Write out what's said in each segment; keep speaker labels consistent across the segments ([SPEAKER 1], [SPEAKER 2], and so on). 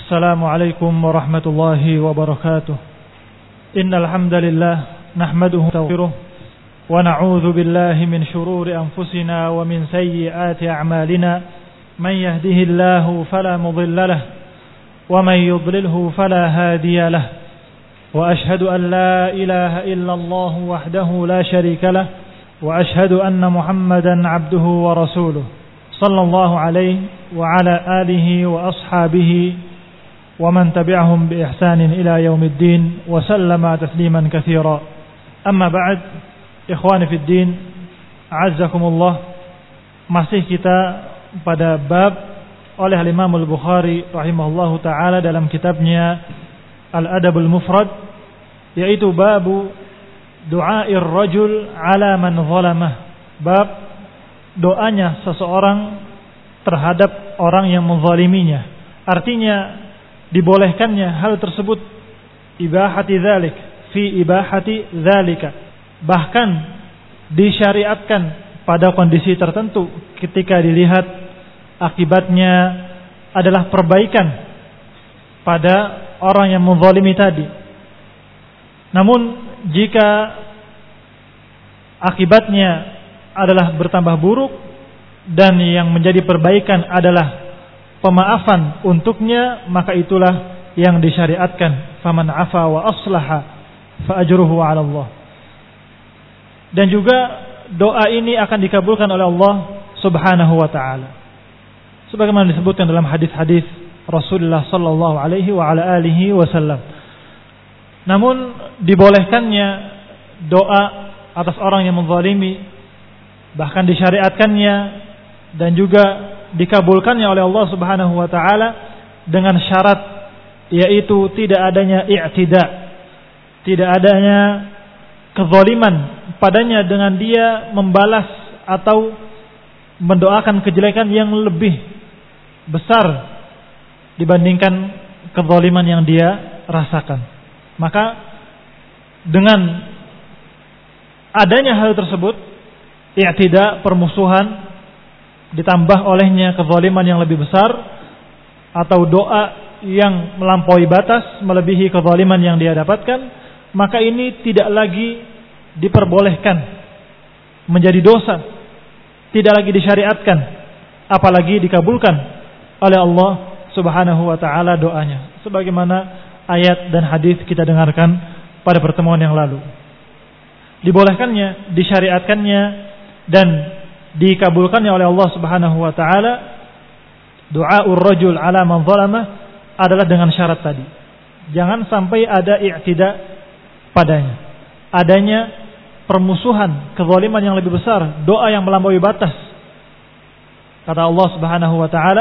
[SPEAKER 1] السلام عليكم ورحمة الله وبركاته. إن الحمد لله نحمده ونستغفره ونعوذ بالله من شرور أنفسنا ومن سيئات أعمالنا. من يهده الله فلا مضل له ومن يضلله فلا هادي له. وأشهد أن لا إله إلا الله وحده لا شريك له وأشهد أن محمدا عبده ورسوله صلى الله عليه وعلى آله وأصحابه ومن تبعهم بإحسان إلى يوم الدين وسلم تسليما كثيرا. أما بعد، إخواني في الدين أعزكم الله. Masih kita pada bab oleh Imam Al-Bukhari rahimahullahu taala dalam kitabnya Al-Adabul Mufrad, yaitu babu du'air rajul ala man zalamah. Bab doanya seseorang terhadap orang yang menzaliminya. Artinya dibolehkannya hal tersebut, ibahati dzalik fi ibahati dzalika, bahkan disyariatkan pada kondisi tertentu ketika dilihat akibatnya adalah perbaikan pada orang yang menzalimi tadi. Namun jika akibatnya adalah bertambah buruk dan yang menjadi perbaikan adalah pemaafan untuknya, maka itulah yang disyariatkan. Faman afa wa aslaha fa ajruhu 'ala Allah. Dan juga doa ini akan dikabulkan oleh Allah Subhanahu wa taala, sebagaimana disebutkan dalam hadis-hadis Rasulullah sallallahu alaihi wa ala alihi wasallam. Namun dibolehkannya doa atas orang yang menzalimi, bahkan disyariatkannya dan juga dikabulkannya oleh Allah Subhanahu wa taala dengan syarat, yaitu tidak adanya i'tida, tidak adanya kezaliman padanya dengan dia membalas atau mendoakan kejelekan yang lebih besar dibandingkan kezaliman yang dia rasakan. Maka dengan adanya hal tersebut, i'tida, permusuhan, ditambah olehnya kezaliman yang lebih besar atau doa yang melampaui batas melebihi kezaliman yang dia dapatkan, maka ini tidak lagi diperbolehkan, menjadi dosa, tidak lagi disyariatkan, apalagi dikabulkan oleh Allah Subhanahu wa taala doanya, sebagaimana ayat dan hadis kita dengarkan pada pertemuan yang lalu. Dibolehkannya, disyariatkannya dan dikabulkannya oleh Allah Subhanahu wa taala du'aur rajul ala man zalama adalah dengan syarat tadi. Jangan sampai ada i'tida padanya, adanya permusuhan, kezaliman yang lebih besar, doa yang melampaui batas. Kata Allah Subhanahu wa taala,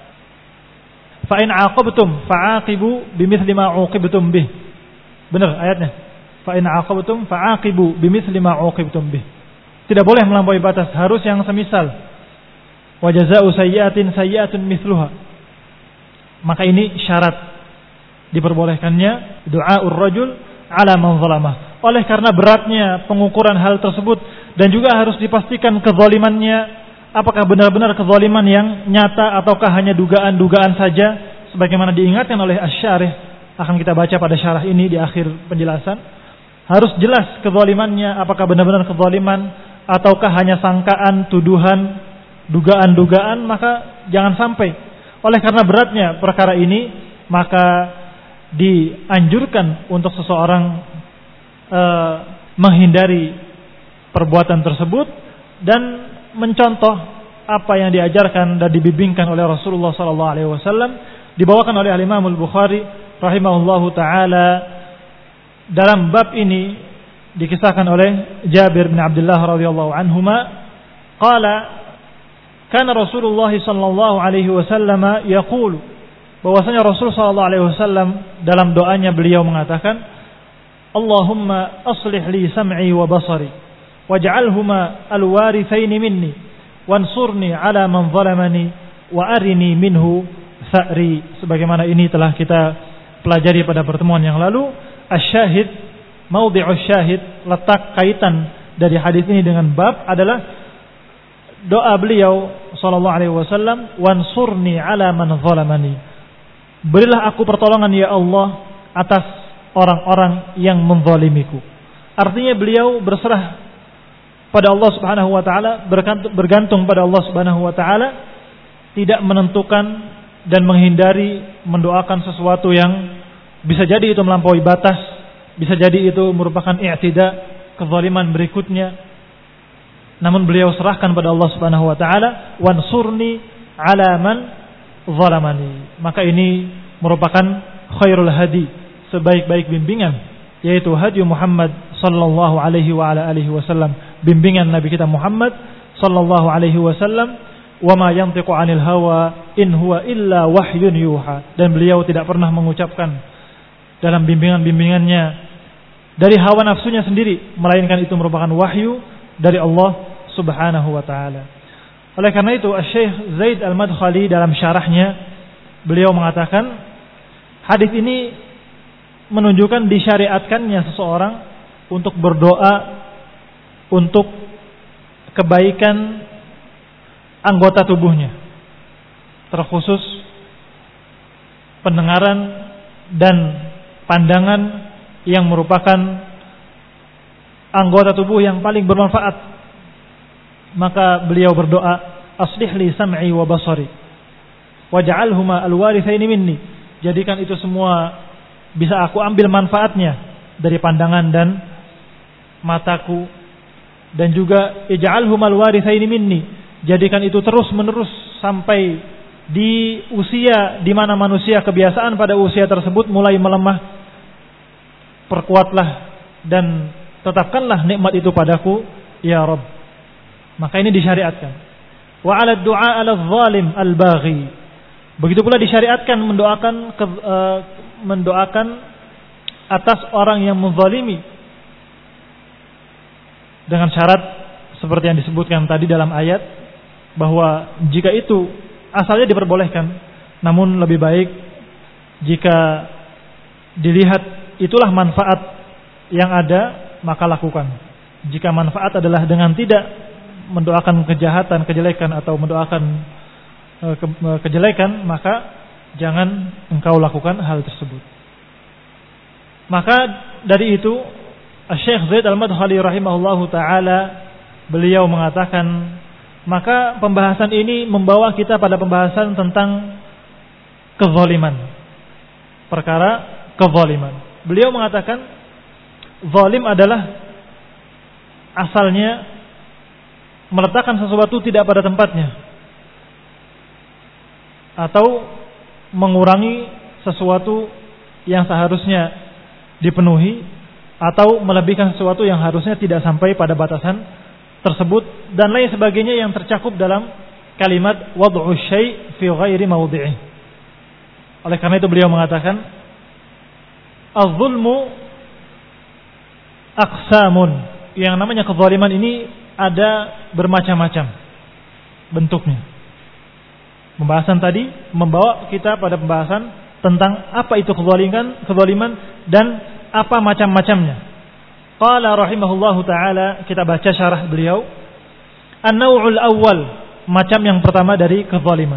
[SPEAKER 1] fa in 'aqabtum fa'aqibu bimithli ma 'uqibtum bih. Benar ayatnya. Fa in 'aqabtum fa'aqibu bimithli ma 'uqibtum bih. Tidak boleh melampaui batas, harus yang semisal. Wa jazaa'u sayyi'atin sayyi'atun mithluha. Maka ini syarat diperbolehkannya du'aur rajul ala man zalamah. Oleh karena beratnya pengukuran hal tersebut, dan juga harus dipastikan kezalimannya apakah benar-benar kezaliman yang nyata ataukah hanya dugaan-dugaan saja, sebagaimana diingatkan oleh Asy-Syarih, akan kita baca pada syarah ini di akhir penjelasan. Harus jelas kezalimannya, apakah benar-benar kezaliman ataukah hanya sangkaan, tuduhan, dugaan-dugaan. Maka jangan sampai, oleh karena beratnya perkara ini, maka dianjurkan untuk seseorang menghindari perbuatan tersebut dan mencontoh apa yang diajarkan dan dibimbingkan oleh Rasulullah sallallahu alaihi wasallam. Dibawakan oleh Imam Al-Bukhari rahimahullahu taala dalam bab ini, dikisahkan oleh Jabir bin Abdullah radhiyallahu anhuma qala kana Rasulullah sallallahu alaihi wasallam yaqulu, bahwasanya Rasul sallallahu alaihi wasallam dalam doanya beliau mengatakan, Allahumma aslih li sam'i wa basari waj'alhuma alwarithaini minni wansurni ala man zalamani wa arini minhu tha'ri. Sebagaimana ini telah kita pelajari pada pertemuan yang lalu. Asy-syahid, maudhi'us syahid, letak kaitan dari hadis ini dengan bab adalah doa beliau sallallahu alaihi wasallam, wansurni ala man zalamani, berilah aku pertolongan ya Allah atas orang-orang yang menzalimiku. Artinya beliau berserah pada Allah Subhanahu wa taala, bergantung pada Allah Subhanahu wa taala, tidak menentukan dan menghindari mendoakan sesuatu yang bisa jadi itu melampaui batas, bisa jadi itu merupakan i'tida, kezaliman berikutnya. Namun beliau serahkan pada Allah Subhanahu wa taala, wansurni ala man zalamani. Maka ini merupakan khairul hadi, sebaik-baik bimbingan, yaitu hadi Muhammad sallallahu alaihi wa ala alihi wasallam, bimbingan Nabi kita Muhammad sallallahu alaihi wasallam, wa ma yantiqu 'anil hawa in huwa illa wahyun yuha. Dan beliau tidak pernah mengucapkan dalam bimbingan-bimbingannya dari hawa nafsunya sendiri, melainkan itu merupakan wahyu dari Allah Subhanahu wa taala. Oleh karena itu Syekh Zaid Al-Madkhali dalam syarahnya beliau mengatakan hadis ini menunjukkan disyariatkannya seseorang untuk berdoa untuk kebaikan anggota tubuhnya, terkhusus pendengaran dan pandangan yang merupakan anggota tubuh yang paling bermanfaat. Maka beliau berdoa, aslih li sam'i wa basari waj'alhuma alwarithaini minni. Jadikan itu semua bisa aku ambil manfaatnya dari pandangan dan mataku, dan juga ij'alhuma alwarithaini minni. Jadikan itu terus menerus sampai di usia di mana manusia kebiasaan pada usia tersebut mulai melemah. Perkuatlah dan tetapkanlah nikmat itu padaku ya Rabb. Maka ini disyariatkan. Wa 'ala du'a 'ala zalim al-baghi. Begitu pula disyariatkan mendoakan atas orang yang menzalimi, dengan syarat seperti yang disebutkan tadi dalam ayat, bahwa jika itu asalnya diperbolehkan, namun lebih baik jika dilihat itulah manfaat yang ada, maka lakukan. Jika manfaat adalah dengan tidak mendoakan kejahatan, kejelekan, atau mendoakan kejelekan, maka jangan engkau lakukan hal tersebut. Maka dari itu Syekh Zaid Al-Madkhali rahimahullahu taala beliau mengatakan, maka pembahasan ini membawa kita pada pembahasan tentang kezaliman, perkara kezaliman. Beliau mengatakan zalim adalah asalnya meletakkan sesuatu tidak pada tempatnya, atau mengurangi sesuatu yang seharusnya dipenuhi, atau melebihkan sesuatu yang harusnya tidak sampai pada batasan tersebut, dan lain sebagainya yang tercakup dalam kalimat wad'u syai' fi ghairi mawdi'i. Oleh karena itu beliau mengatakan az-zulmu aqsamun. Yang namanya kezaliman ini ada bermacam-macam bentuknya. Pembahasan tadi membawa kita pada pembahasan tentang apa itu kezaliman dan apa macam-macamnya. Qala rahimahullahu taala, kita baca syarah beliau. An-naw'ul awwal, macam yang pertama dari kezaliman.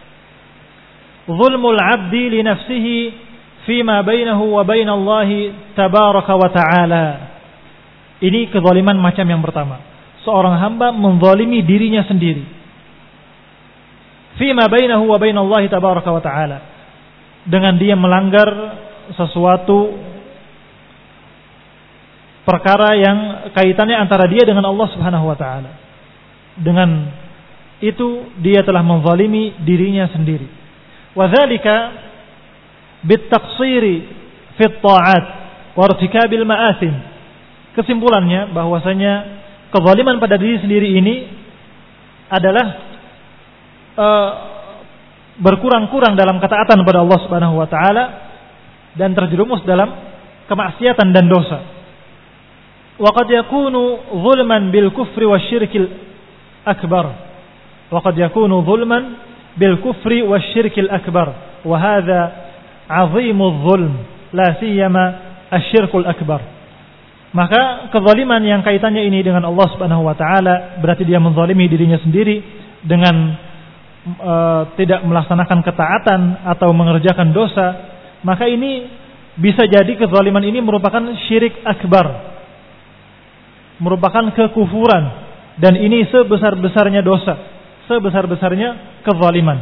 [SPEAKER 1] Zulmul 'abdi li nafsihi fima bainahu wa bainallahi tabaraka wa ta'ala. Ini kezaliman macam yang pertama. Seorang hamba menzalimi dirinya sendiri. Fima bainahu wa bainallahi tabaraka wa ta'ala. Dengan dia melanggar sesuatu perkara yang kaitannya antara dia dengan Allah Subhanahu wa ta'ala. Dengan itu dia telah menzalimi dirinya sendiri. Wa dzalika bit-taqsiri fit ta'at wa irtikabil ma'asim. Kesimpulannya bahwasanya kezaliman pada diri sendiri ini adalah berkurang-kurang dalam ketaatan pada Allah Subhanahu wa taala dan terjerumus dalam kemaksiatan dan dosa. Wa qad yakunu zulman bil kufri wasyirkil akbar. Wa qad yakunu zulman bil kufri wasyirkil akbar. Wa hadza 'azimudz zulm, la siyama asyirkul akbar. Maka kezaliman yang kaitannya ini dengan Allah Subhanahu wa taala berarti dia menzalimi dirinya sendiri dengan tidak melaksanakan ketaatan atau mengerjakan dosa, maka ini bisa jadi kezaliman ini merupakan syirik akbar, merupakan kekufuran, dan ini sebesar-besarnya dosa, sebesar-besarnya kezaliman.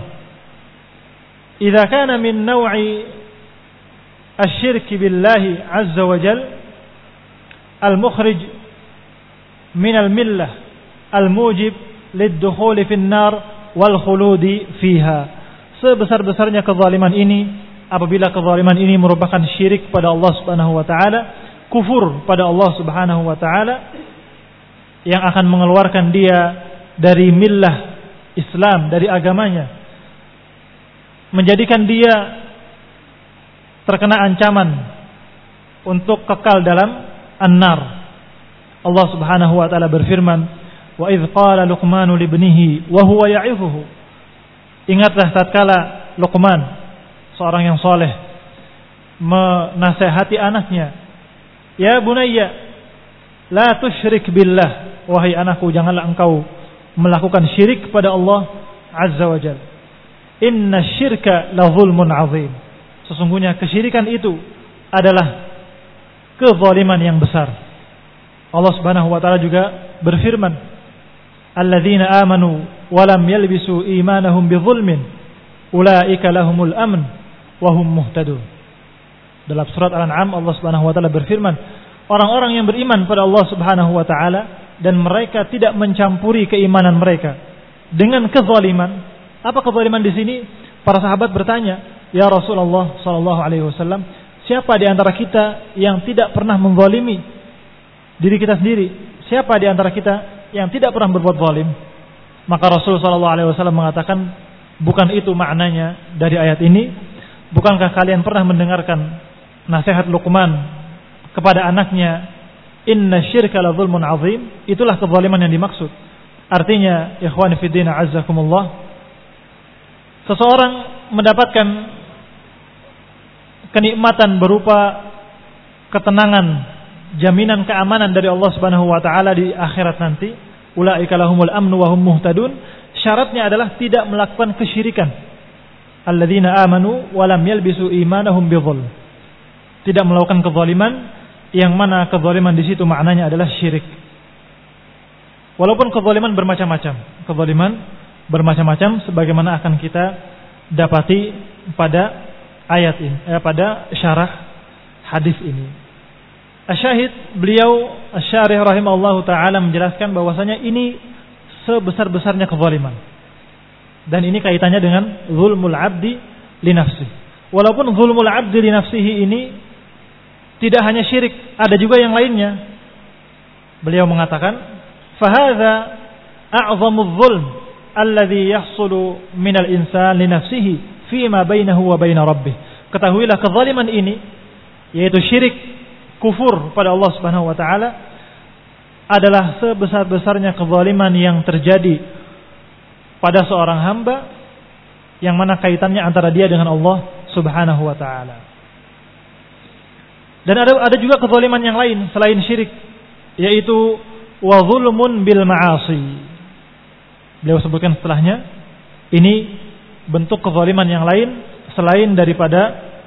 [SPEAKER 1] Idza kana min naw'i asy-syirk billahi azza wa jal al-mukhrij min al-millah al-mujib lid-dukhul fi an-nar wal khuludi fiha. Sebesar-besarnya kezaliman ini, apabila kezaliman ini merupakan syirik pada Allah Subhanahu wa taala, kufur pada Allah Subhanahu wa taala, yang akan mengeluarkan dia dari millah Islam, dari agamanya, menjadikan dia terkena ancaman untuk kekal dalam an-nar. Allah Subhanahu wa taala berfirman, wa idz qala Luqmanu libnihi wa huwa ya'idhuhu. Ingatlah tatkala Luqman, seorang yang soleh, menasihati anaknya, ya bunayya la tusyrik billah, wahai anakku, janganlah engkau melakukan syirik pada Allah azza wa jalla. Inna syirka la zulmun azim. Sesungguhnya kesyirikan itu adalah kezaliman yang besar. Allah Subhanahu wa taala juga berfirman, alladzina amanu wa lam yalbisu imanahum bizulmin ulaika lahumul amn wa hum muhtadun. Dalam surat Al-An'am Allah Subhanahu wa taala berfirman, orang-orang yang beriman pada Allah Subhanahu wa taala dan mereka tidak mencampuri keimanan mereka dengan kezaliman. Apa kezaliman di sini? Para sahabat bertanya, ya Rasulullah sallallahu alaihi wasallam, siapa di antara kita yang tidak pernah menzalimi diri kita sendiri? Siapa di antara kita yang tidak pernah berbuat zalim? Maka Rasul sallallahu alaihi wasallam mengatakan, bukan itu maknanya dari ayat ini. Bukankah kalian pernah mendengarkan nasihat Luqman kepada anaknya, inna syirka la zulmun azim? Itulah kezaliman yang dimaksud. Artinya, ikhwan fillah azzakumullah, seseorang mendapatkan kenikmatan berupa ketenangan, jaminan keamanan dari Allah Subhanahu wa taala di akhirat nanti, ulaika lahumul amnu wa hum muhtadun. Syaratnya adalah tidak melakukan kesyirikan. Alladzina amanu wa lam yalbisu imanahum bidzulm. Tidak melakukan kezaliman, yang mana kezaliman di situ maknanya adalah syirik. Walaupun kezaliman bermacam-macam sebagaimana akan kita dapati pada ayat ini, pada syarah hadis ini. Asyahid, beliau Asy-Syarih rahimahullahu taala menjelaskan bahwasanya ini sebesar-besarnya kezaliman. Dan ini kaitannya dengan zulmul abdi li nafsihi. Walaupun zulmul abdi li nafsihi ini tidak hanya syirik, ada juga yang lainnya. Beliau mengatakan, fahadza a'zamudz zulm alladhi yahsulu minal insan li nafsihi fima bainahu wa baina rabbih. Ketahuilah kezaliman ini, yaitu syirik, kufur pada Allah Subhanahu wa taala, adalah sebesar-besarnya kezaliman yang terjadi pada seorang hamba, yang mana kaitannya antara dia dengan Allah Subhanahu wa taala. Dan ada juga kezaliman yang lain selain syirik, yaitu wa zulmun bil ma'asi. Beliau sebutkan setelahnya, ini bentuk kezaliman yang lain selain daripada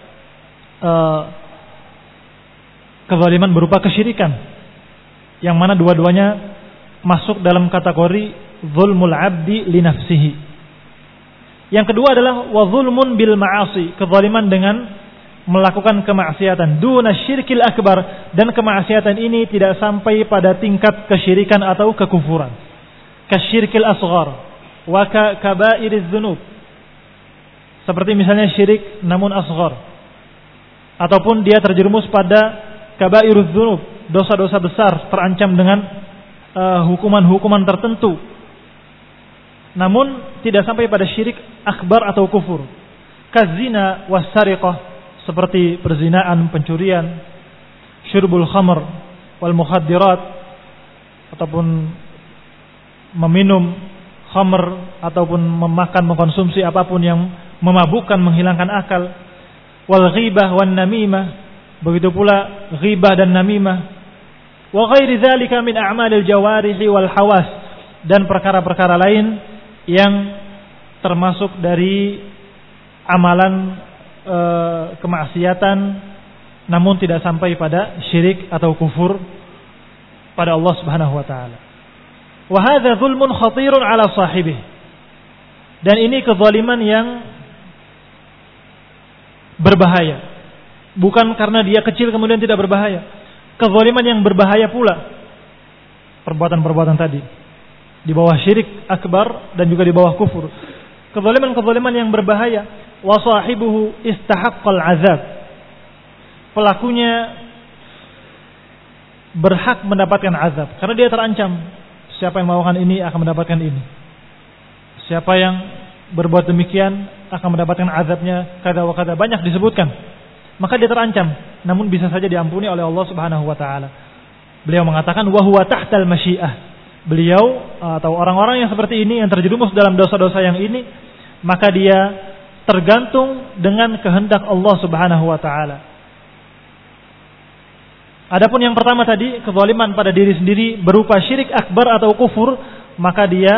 [SPEAKER 1] kezaliman berupa kesyirikan, yang mana dua-duanya masuk dalam kategori zulmul abdi li nafsihi. Yang kedua adalah wa zulmun bil ma'asi, kezaliman dengan melakukan kemaksiatan, duna syirkil akbar, dan kemaksiatan ini tidak sampai pada tingkat kesyirikan atau kekufuran. Kasyirkil asghar wa kabairiz dzunub, seperti misalnya syirik namun asghar, ataupun dia terjerumus pada kabairuz dzunub, dosa-dosa besar terancam dengan hukuman-hukuman tertentu, namun tidak sampai pada syirik akbar atau kufur. Kazina wassariqah, seperti perzinaan, pencurian, syurbul khamr wal mukhaddirat, ataupun meminum khamr ataupun memakan, mengkonsumsi apapun yang memabukkan, menghilangkan akal. Wal ghibah wan namimah, begitu pula ghibah dan namimah. Wa ghairi dzalika min a'malil jawarihi wal hawas, dan perkara-perkara lain yang termasuk dari amalan kemaksiatan, namun tidak sampai pada syirik atau kufur pada Allah Subhanahu wa taala. Wa hadza zulmun khatirun ala sahibih. Dan ini kezaliman yang berbahaya. Bukan karena dia kecil kemudian tidak berbahaya. Kezaliman yang berbahaya pula. Perbuatan-perbuatan tadi di bawah syirik akbar dan juga di bawah kufur. Kezaliman-kezaliman yang berbahaya. Wa sahibuhu istahaqqal azab. Pelakunya berhak mendapatkan azab karena dia terancam. Siapa yang melakukan ini akan mendapatkan ini. Siapa yang berbuat demikian akan mendapatkan azabnya kada wa kada, banyak disebutkan. Maka dia terancam, namun bisa saja diampuni oleh Allah Subhanahu wa taala. Beliau mengatakan wa huwa tahtal masyiah. Beliau atau orang-orang yang seperti ini yang terjerumus dalam dosa-dosa yang ini, maka dia tergantung dengan kehendak Allah Subhanahu wa taala. Adapun yang pertama tadi, kezaliman pada diri sendiri berupa syirik akbar atau kufur, maka dia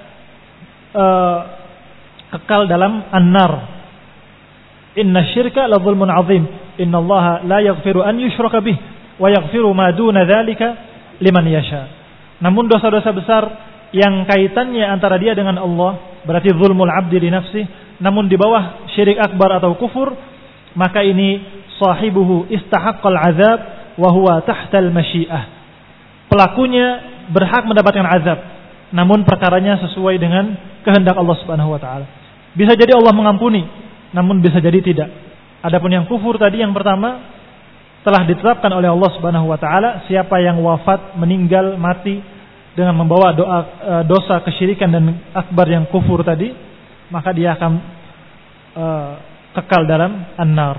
[SPEAKER 1] kekal dalam an-nar. Inna syirka la zulmun azim. Inna allaha la yaghfiru an yushraka bih wa yaghfiru ma duna dzalika liman yasha. Namun dosa-dosa besar yang kaitannya antara dia dengan Allah, berarti zulmul abdi li nafsi, namun di bawah syirik akbar atau kufur, maka ini sahibuhu istahaqqal azab wa huwa tahtal masyiah. Pelakunya berhak mendapatkan azab, namun perkaranya sesuai dengan kehendak Allah Subhanahu wa taala. Bisa jadi Allah mengampuni, namun bisa jadi tidak. Adapun yang kufur tadi yang pertama telah ditetapkan oleh Allah Subhanahu wa taala, siapa yang wafat, meninggal, mati dengan membawa dosa kesyirikan dan akbar yang kufur tadi, maka dia akan kekal dalam an-nar.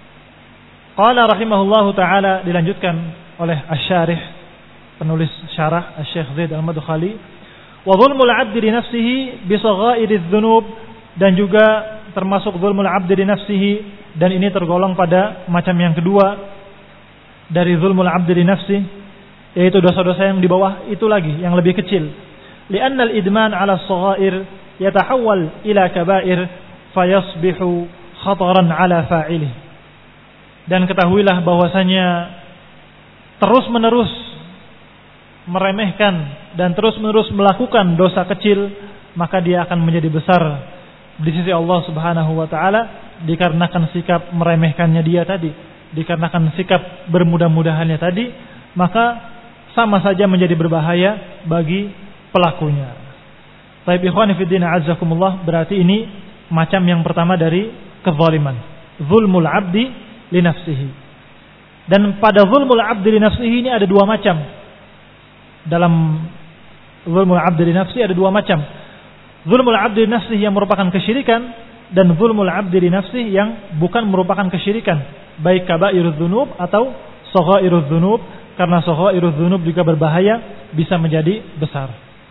[SPEAKER 1] Qala rahimahullahu taala, dilanjutkan oleh asy-syarih, penulis syarah Asy-Syaikh Zaid Al-Madkhali, wa zulmul 'abdi li nafsihi bi saghairiz dzunub, dan juga termasuk zulmul 'abdi li nafsihi, dan ini tergolong pada macam yang kedua dari zulmul 'abdi li nafsihi, yaitu dosa-dosa yang di bawah itu lagi, yang lebih kecil. Li'anna al-idman 'ala as-saghair yatahawwal ila kaba'ir fayasbihu khataran 'ala fa'ilih. Dan ketahuilah bahwasanya terus-menerus meremehkan dan terus-menerus melakukan dosa kecil, maka dia akan menjadi besar di sisi Allah Subhanahu wa taala dikarenakan sikap meremehkannya dia tadi, dikarenakan sikap bermudah-mudahannya tadi, maka sama saja menjadi berbahaya bagi pelakunya. Baik ikhwan fillah azzakumullah, berarti ini macam yang pertama dari kezaliman, zulmul abdi li nafsihi. Dan pada zulmul abdi li nafsihi ini ada dua macam. Dalam zulmul abdi li nafsihi ada dua macam. Zulmul abdi li nafsihi yang merupakan kesyirikan, dan zulmul abdi li nafsihi yang bukan merupakan kesyirikan, baik kabairudz dzunub atau shaghairudz dzunub, karena shaghairudz dzunub juga berbahaya, bisa menjadi besar.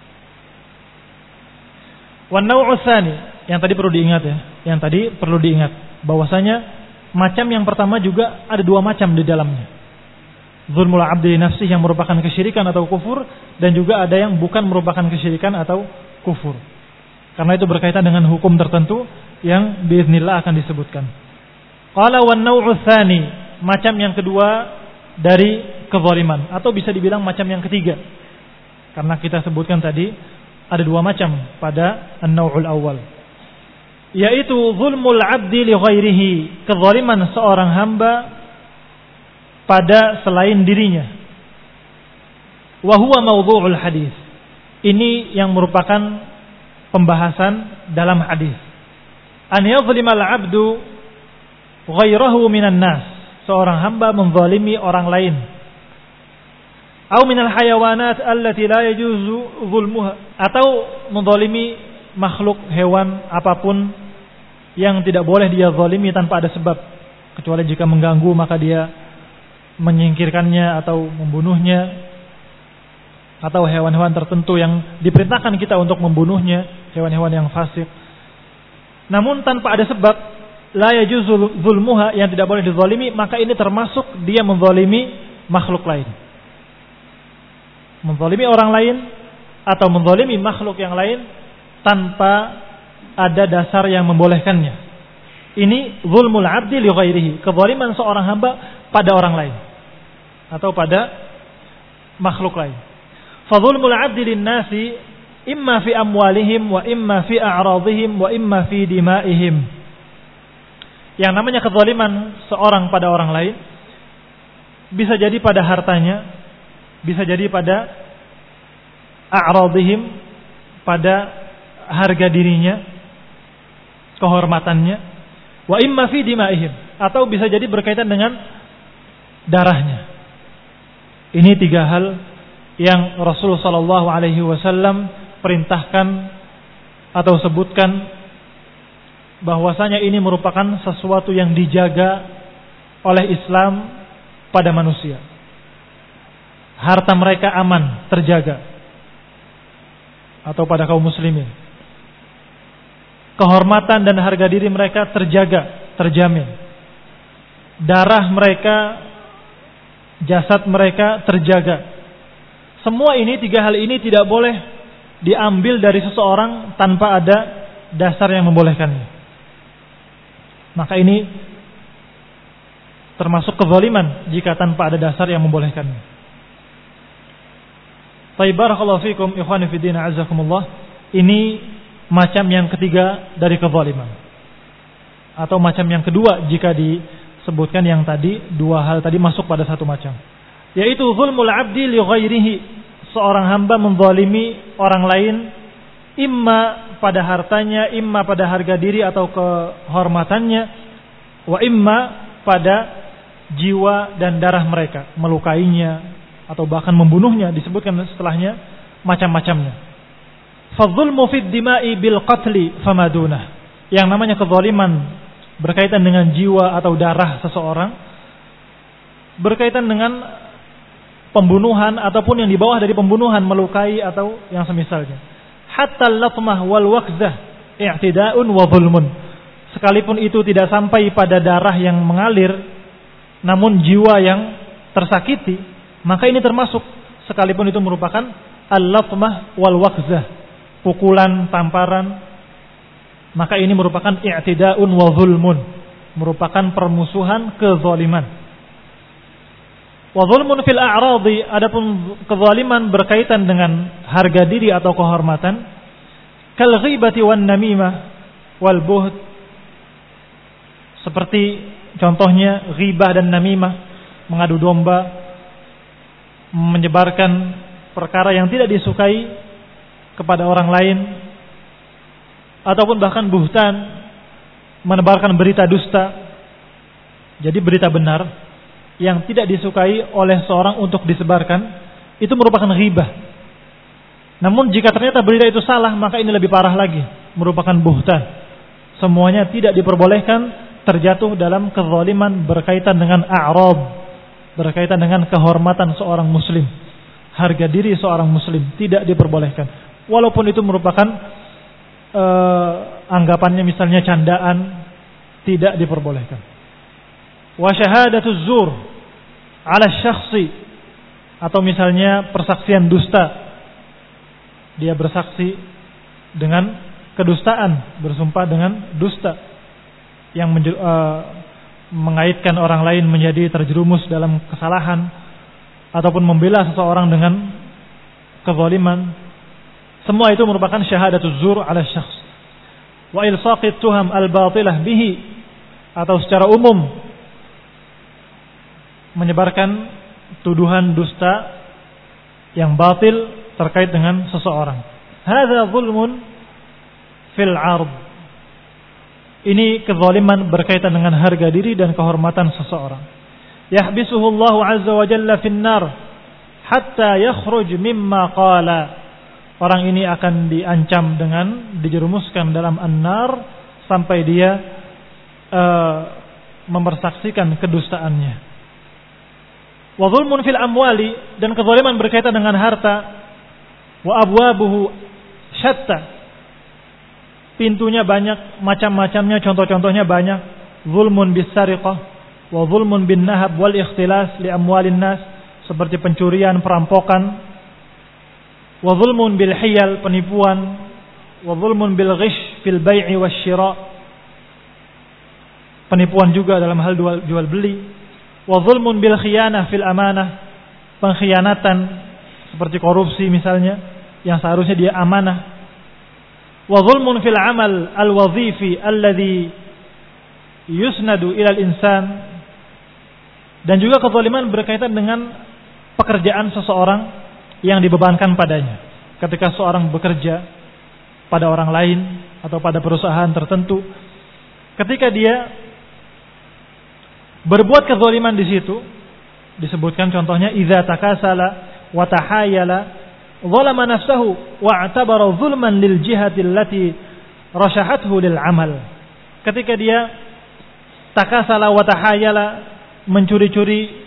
[SPEAKER 1] Wan naw'u tsani, yang tadi perlu diingat ya, yang tadi perlu diingat bahwasanya macam yang pertama juga ada dua macam di dalamnya. Zulmul abdi li nafsihi yang merupakan kesyirikan atau kufur, dan juga ada yang bukan merupakan kesyirikan atau kufur. Karena itu berkaitan dengan hukum tertentu yang biiznillah akan disebutkan. Qala wan naw'u tsani, macam yang kedua dari kezaliman, atau bisa dibilang macam yang ketiga. Karena kita sebutkan tadi ada dua macam pada an-naw'ul awal, yaitu zulmul abdi li ghairihi, kezaliman seorang hamba pada selain dirinya. Wa huwa mawdu'ul hadis, ini yang merupakan pembahasan dalam hadis. An yadhlimal abdu ghairahu minan nas, seorang hamba menzalimi orang lain. Atau minal hayawanat allati la yajuzu zulmuha, atau menzalimi makhluk hewan apapun yang tidak boleh dia zalimi tanpa ada sebab, kecuali jika mengganggu maka dia menyingkirkannya atau membunuhnya, atau hewan-hewan tertentu yang diperintahkan kita untuk membunuhnya, hewan-hewan yang fasik. Namun tanpa ada sebab, la yajuzu zulmuha, yang tidak boleh dizalimi, maka ini termasuk dia menzalimi makhluk lain. Menzalimi orang lain atau menzalimi makhluk yang lain tanpa ada dasar yang membolehkannya. Ini zulmul abdi li ghairihi, kezaliman seorang hamba pada orang lain atau pada makhluk lain. Fa zulmul abdi lin-nasi imma fi amwalihim wa imma fi a'radihim wa imma fi dima'ihim. Yang namanya kezaliman seorang pada orang lain bisa jadi pada hartanya, bisa jadi pada a'radihim, pada harga dirinya, kehormatannya, wa imma fi dima'ihim, atau bisa jadi berkaitan dengan darahnya. Ini tiga hal yang Rasulullah sallallahu alaihi wasallam perintahkan atau sebutkan bahwasanya ini merupakan sesuatu yang dijaga oleh Islam pada manusia. Harta mereka aman, terjaga, atau pada kaum muslimin. Kehormatan dan harga diri mereka terjaga, terjamin. Darah mereka, jasad mereka terjaga. Semua ini, tiga hal ini tidak boleh diambil dari seseorang tanpa ada dasar yang membolehkannya. Maka ini termasuk kezaliman jika tanpa ada dasar yang membolehkannya. Baik, barakallahu fikum ikhwani fi din, a'azzakumullah. Ini macam yang ketiga dari kezaliman. Atau macam yang kedua jika disebutkan yang tadi, dua hal tadi masuk pada satu macam. Yaitu zulmul abdi li ghairihi. Seorang hamba menzalimi orang lain imma pada hartanya, imma pada harga diri atau kehormatannya, wa imma pada jiwa dan darah mereka, melukainya atau bahkan membunuhnya. Disebutkan setelahnya macam-macamnya. Fadzulmu fid dima'i bil qatli famadunah. Yang namanya kezaliman berkaitan dengan jiwa atau darah seseorang, berkaitan dengan pembunuhan ataupun yang di bawah dari pembunuhan, melukai atau yang semisalnya. Hatta latmah wal waqzah i'tida'un wa zulmun. Sekalipun itu tidak sampai pada darah yang mengalir, namun jiwa yang tersakiti, maka ini termasuk, sekalipun itu merupakan al-latmah wal waqzah, pukulan, tamparan, maka ini merupakan i'tida'un wa zulmun, merupakan permusuhan, kezaliman. Wa zulmun fil a'radi, adapun kezaliman berkaitan dengan harga diri atau kehormatan, kal ghibati wan namimah wal buhd, seperti contohnya ghibah dan namimah, mengadu domba, menyebarkan perkara yang tidak disukai kepada orang lain, ataupun bahkan buhtan, menebarkan berita dusta. Jadi berita benar yang tidak disukai oleh seorang untuk disebarkan, itu merupakan ghibah. Namun jika ternyata berita itu salah, maka ini lebih parah lagi, merupakan buhtan. Semuanya tidak diperbolehkan, terjatuh dalam kezaliman berkaitan dengan a'rad, berkaitan dengan kehormatan seorang muslim, harga diri seorang muslim, tidak diperbolehkan. Walaupun itu merupakan anggapannya misalnya candaan, tidak diperbolehkan. Wa syahadatuz zur 'ala syakhsi, atau misalnya persaksian dusta, dia bersaksi dengan kedustaan, bersumpah dengan dusta yang mengaitkan orang lain menjadi terjerumus dalam kesalahan, ataupun membela seseorang dengan kezaliman. Semua itu merupakan syahadatuz zur 'ala syakhs. Wa ilsaqit tuham al-batilah bihi, atau secara umum menyebarkan tuduhan dusta yang batil terkait dengan seseorang. Hadza zulmun fil 'ard. Ini kezaliman berkaitan dengan harga diri dan kehormatan seseorang. Yahbisuhu Allah azza wa jalla fin nar hatta yakhruj mimma qala. Orang ini akan diancam dengan dijerumuskan dalam an-nar sampai dia mempersaksikan kedustaannya. Wa zulmun fil amwali, dan kezaliman berkaitan dengan harta. Wa abwabuhu syatta, pintunya banyak, macam-macamnya, contoh-contohnya banyak. Zulmun bis sariqah wa zulmun bin nahab wal ikhtilas li amwalin nas, seperti pencurian, perampokan. Wa zulmun bil hiyal, penipuan. wa zulmun bil ghish fil bai'i wasyira'. Penipuan juga dalam hal jual beli. Wa zulmun bil khiyanah fil amanah. Pengkhianatan seperti korupsi misalnya yang seharusnya dia amanah. Wa zulmun fil amal al wazifi alladhi yusnadu ila al insan. Dan juga kezaliman berkaitan dengan pekerjaan seseorang yang dibebankan padanya. Ketika seorang bekerja pada orang lain atau pada perusahaan tertentu, ketika dia berbuat kezaliman di situ, disebutkan contohnya idza takasala wa tahayala zalama nafsahu wa i'tabara zulman lil jihati allati rashahathu lil amal. Ketika dia takasala wa tahayala, mencuri-curi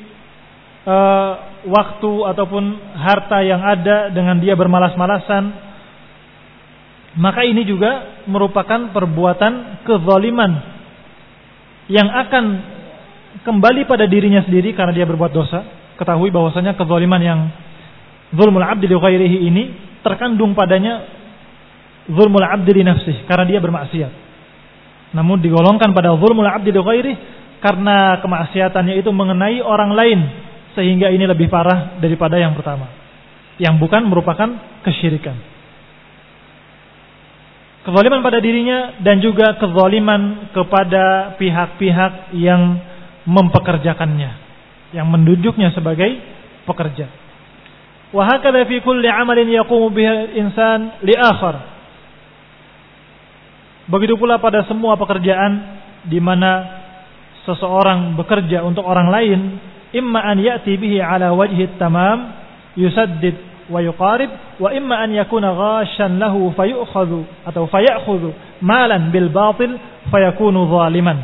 [SPEAKER 1] waktu ataupun harta yang ada dengan dia bermalas-malasan, maka ini juga merupakan perbuatan kezaliman yang akan kembali pada dirinya sendiri karena dia berbuat dosa. Ketahui bahwasanya kezaliman yang zulmul abdi li ghairihi ini terkandung padanya zulmul abdi li nafsihi karena dia bermaksiat. Namun digolongkan pada zulmul abdi li ghairihi karena kemaksiatannya itu mengenai orang lain, sehingga ini lebih parah daripada yang pertama, yang bukan merupakan kesyirikan. Kezaliman pada dirinya dan juga kezaliman kepada pihak-pihak yang mempekerjakannya, yang menduduknya sebagai pekerja. Wa hakadha fi kulli 'amalin yaqumu bihi al-insan li akhar. Begitu pula pada semua pekerjaan di mana seseorang bekerja untuk orang lain, imma an ya'ti bihi 'ala wajhi tamam yusaddid wa yuqarib, wa imma an yakuna ghashan lahu fayu'khadhu atau fayakhudhu malan bil batil fayakunu zaliman.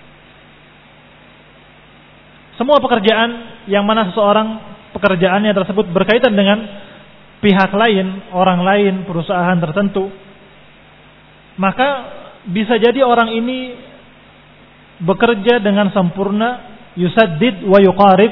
[SPEAKER 1] Semua pekerjaan yang mana seseorang pekerjaannya tersebut berkaitan dengan pihak lain, orang lain, perusahaan tertentu, maka bisa jadi orang ini bekerja dengan sempurna, yusaddid wa yuqarib,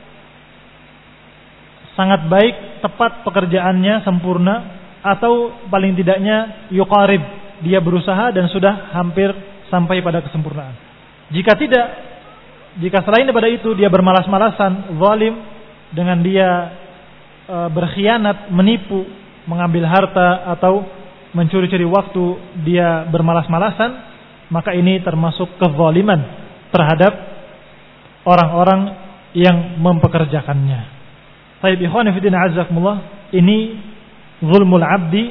[SPEAKER 1] sangat baik, tepat pekerjaannya, sempurna, atau paling tidaknya yuqarib, dia berusaha dan sudah hampir sampai pada kesempurnaan. Jika tidak, jika selain daripada itu dia bermalas-malasan, zalim, dengan dia berkhianat, menipu, mengambil harta atau mencuri-curi waktu, dia bermalas-malasan, maka ini termasuk kezaliman terhadap orang-orang yang mempekerjakannya. Baik, ikhwan fillah azakumullah, ini zulmul abdi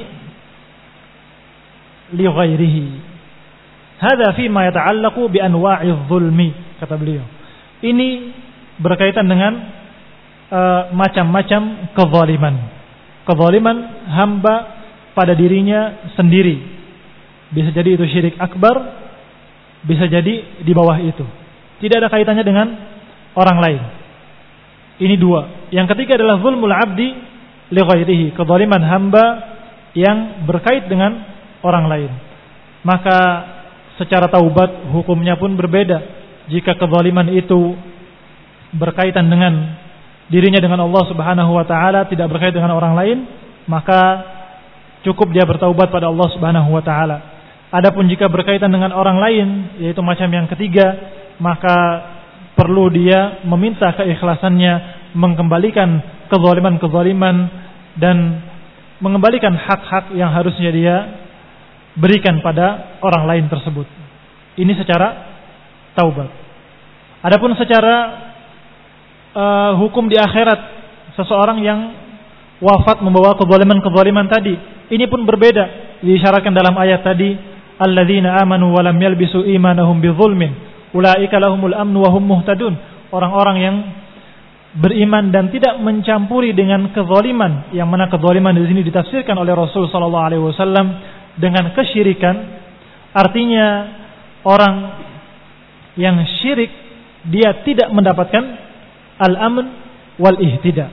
[SPEAKER 1] li ghairihi. Hada fi ma yata'allaqu bi anwa'iz zulmi, kata beliau. Ini berkaitan dengan macam-macam kezaliman. Kezaliman hamba pada dirinya sendiri. Bisa jadi itu syirik akbar, bisa jadi di bawah itu. Tidak ada kaitannya dengan orang lain. Ini dua. Yang ketiga adalah zulmul abdi li ghairihi, kezaliman hamba yang berkait dengan orang lain. Maka secara taubat hukumnya pun berbeda. Jika kezaliman itu berkaitan dengan dirinya dengan Allah Subhanahu wa taala, tidak berkait dengan orang lain, maka cukup dia bertaubat pada Allah Subhanahu wa taala. Adapun jika berkaitan dengan orang lain, yaitu macam yang ketiga, maka perlu dia meminta keikhlasannya, mengembalikan kezaliman-kezaliman dan mengembalikan hak-hak yang harusnya dia berikan pada orang lain tersebut. Ini secara taubat. Adapun secara hukum di akhirat, seseorang yang wafat membawa kezaliman-kezaliman tadi, ini pun berbeda. Diisyaratkan dalam ayat tadi, alladzina amanu wa lam yalbisu imanahum bidzulmin ulaika lahumul amnu wa hum muhtadun. Orang-orang yang beriman dan tidak mencampuri dengan kezaliman, yang mana kezaliman di sini ditafsirkan oleh Rasul sallallahu alaihi wasallam dengan kesyirikan. Artinya orang yang syirik dia tidak mendapatkan al-amn wal ihtida.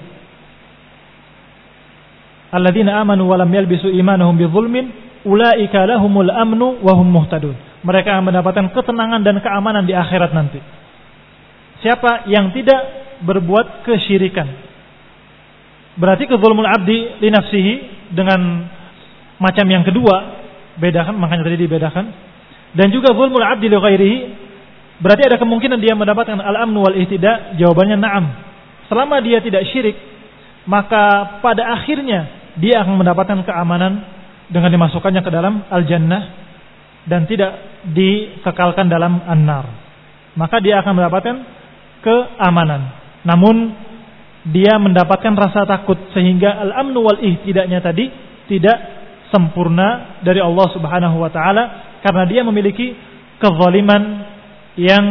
[SPEAKER 1] Alladzina amanu wa lam yalbisu imanahum bidzulmin ulaika lahumul amnu wa hum muhtadun. Mereka akan mendapatkan ketenangan dan keamanan di akhirat nanti. Siapa yang tidak berbuat kesyirikan. Berarti kezulmul abdi li nafsihi dengan macam yang kedua, bedakan, makanya tadi dibedakan. Dan juga zulmul 'abdi li ghairihi, berarti ada kemungkinan dia mendapatkan al-amn wal ihtida? Jawabannya na'am. Selama dia tidak syirik, maka pada akhirnya dia akan mendapatkan keamanan dengan dimasukkannya ke dalam al-jannah dan tidak dikekalkan dalam an-nar. Maka dia akan mendapatkan keamanan. Namun dia mendapatkan rasa takut sehingga al-amn wal ihtidanya tadi tidak sempurna dari Allah Subhanahu wa taala karena dia memiliki kezaliman yang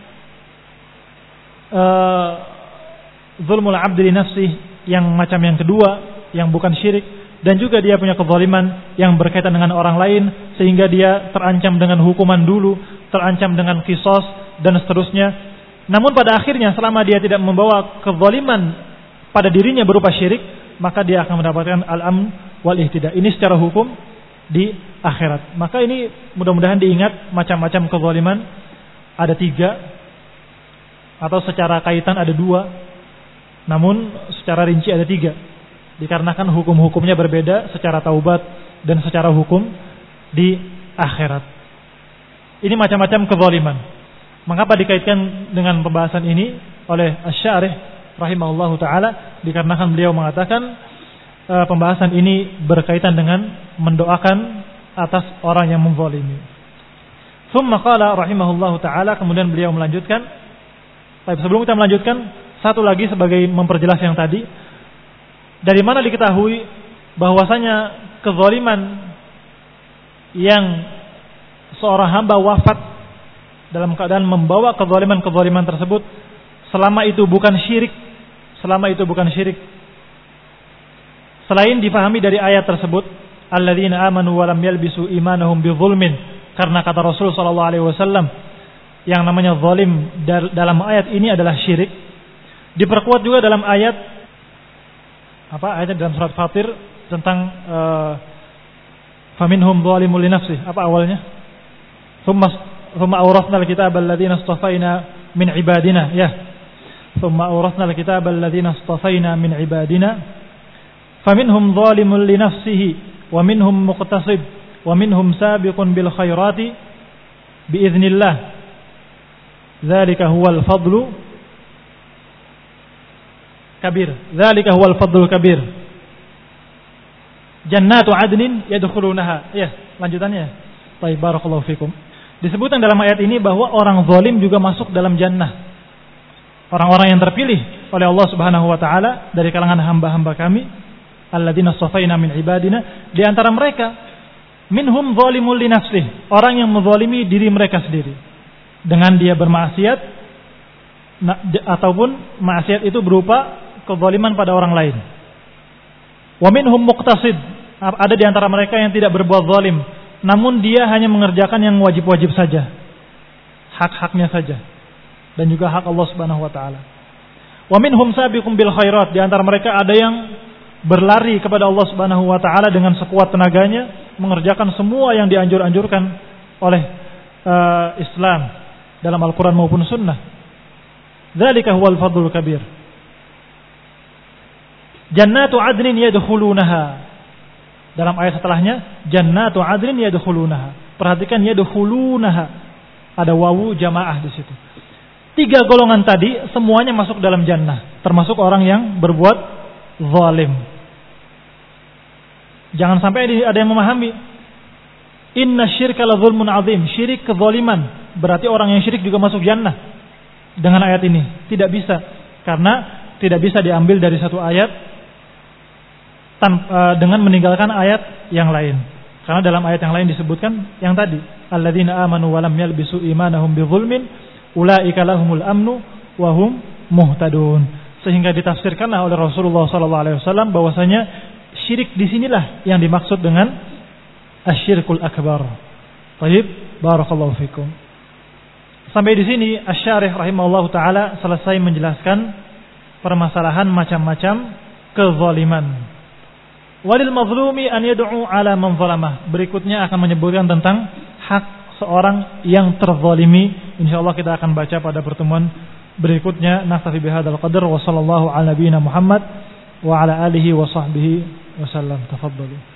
[SPEAKER 1] zulmul 'abdi li nafsihi, yang macam yang kedua yang bukan syirik, dan juga dia punya kezaliman yang berkaitan dengan orang lain sehingga dia terancam dengan hukuman dulu, terancam dengan qisas dan seterusnya. Namun pada akhirnya selama dia tidak membawa kezaliman pada dirinya berupa syirik, maka dia akan mendapatkan al-amn wal ihtida. Ini secara hukum di akhirat. Maka ini mudah-mudahan diingat, macam-macam kezaliman ada 3, atau secara kaitan ada 2, namun secara rinci ada 3. Dikarenakan hukum-hukumnya berbeda secara taubat dan secara hukum di akhirat. Ini macam-macam kezaliman. Mengapa dikaitkan dengan pembahasan ini oleh Asy-Syarih rahimahullahu taala? Dikarenakan beliau mengatakan pembahasan ini berkaitan dengan mendoakan atas orang yang menzalimi. Tsumma qala rahimahullahu taala, kemudian beliau melanjutkan. Baik, sebelum kita melanjutkan, satu lagi sebagai memperjelas yang tadi. Dari mana diketahui bahwasanya kezaliman yang seorang hamba wafat dalam keadaan membawa kezaliman-kezaliman tersebut, selama itu bukan syirik, selain difahami dari ayat tersebut, alladzina amanu wa lam yalbisu imanahum bizulmin, karena kata Rasul sallallahu alaihi wasallam yang namanya zalim dalam ayat ini adalah syirik. Diperkuat juga dalam ayatnya dalam surat Fatir tentang faminhum zalimun li nafsihi. Apa awalnya? Thumma awrathna al-kitaba alladhina istafaina min ibadina. Thumma awrathna al-kitaba alladhina istafaina min ibadina. Faminhum zalimun li nafsihi wa minhum muqtasid wa minhum sabiqun bil khairati biiznillah. Dzalika huwal fadlu kabir. Dzalika huwal fadlul kabir. Jannatu adnin yadkhulunaha. Lanjutannya. Baik, barakallahu fikum. Disebutkan dalam ayat ini bahwa orang zalim juga masuk dalam jannah. Orang-orang yang terpilih oleh Allah Subhanahu wa taala dari kalangan hamba-hamba kami, alladzina safaina min ibadina, di antara mereka minhum zalimul li nafsihi, orang yang menzalimi diri mereka sendiri dengan dia bermaksiat ataupun maksiat itu berupa kezaliman pada orang lain. Wa minhum muqtasid, ada di antara mereka yang tidak berbuat zalim, namun dia hanya mengerjakan yang wajib-wajib saja, hak-haknya saja, dan juga hak Allah Subhanahu wa taala. Wa minhum sabiqun bil khairat, di antara mereka ada yang berlari kepada Allah Subhanahu wa taala dengan sekuat tenaganya, mengerjakan semua yang dianjurkan oleh Islam dalam Al-Qur'an maupun Sunnah. Dzalika huwal fadlul kabir. Jannatu adnin yadkhulunaha. Dalam ayat setelahnya, jannatu adnin yadkhulunaha. Perhatikan yadkhulunaha. Ada wawu jamaah di situ. 3 golongan tadi semuanya masuk dalam jannah, termasuk orang yang berbuat zalim. Jangan sampai ada yang memahami inna syirka la zulmun azim, syirik kezaliman, berarti orang yang syirik juga masuk jannah dengan ayat ini. Tidak bisa, karena tidak bisa diambil dari satu ayat dengan meninggalkan ayat yang lain. Karena dalam ayat yang lain disebutkan yang tadi, alladzina amanu wa lam yalbisu imanahum bizulmin ulaika lahumul amnu wa hum muhtadun. Sehingga ditafsirkanlah oleh Rasulullah sallallahu alaihi wasallam bahwasanya syirik di sinilah yang dimaksud dengan asyirkul akbar. Baik, barakallahu fikum. Sampai di sini Asy-Syarih rahimahullahu taala selesai menjelaskan permasalahan macam-macam kezaliman. Walil mazlumi an yad'u ala man zalamah. Berikutnya akan menyebutkan tentang hak seorang yang terzalimi. Insyaallah kita akan baca pada pertemuan berikutnya. Naktafi bihadzal qadar wa sallallahu ala nabiyyina Muhammad wa ala alihi wa sahbihi wasallam. Tafadhalu.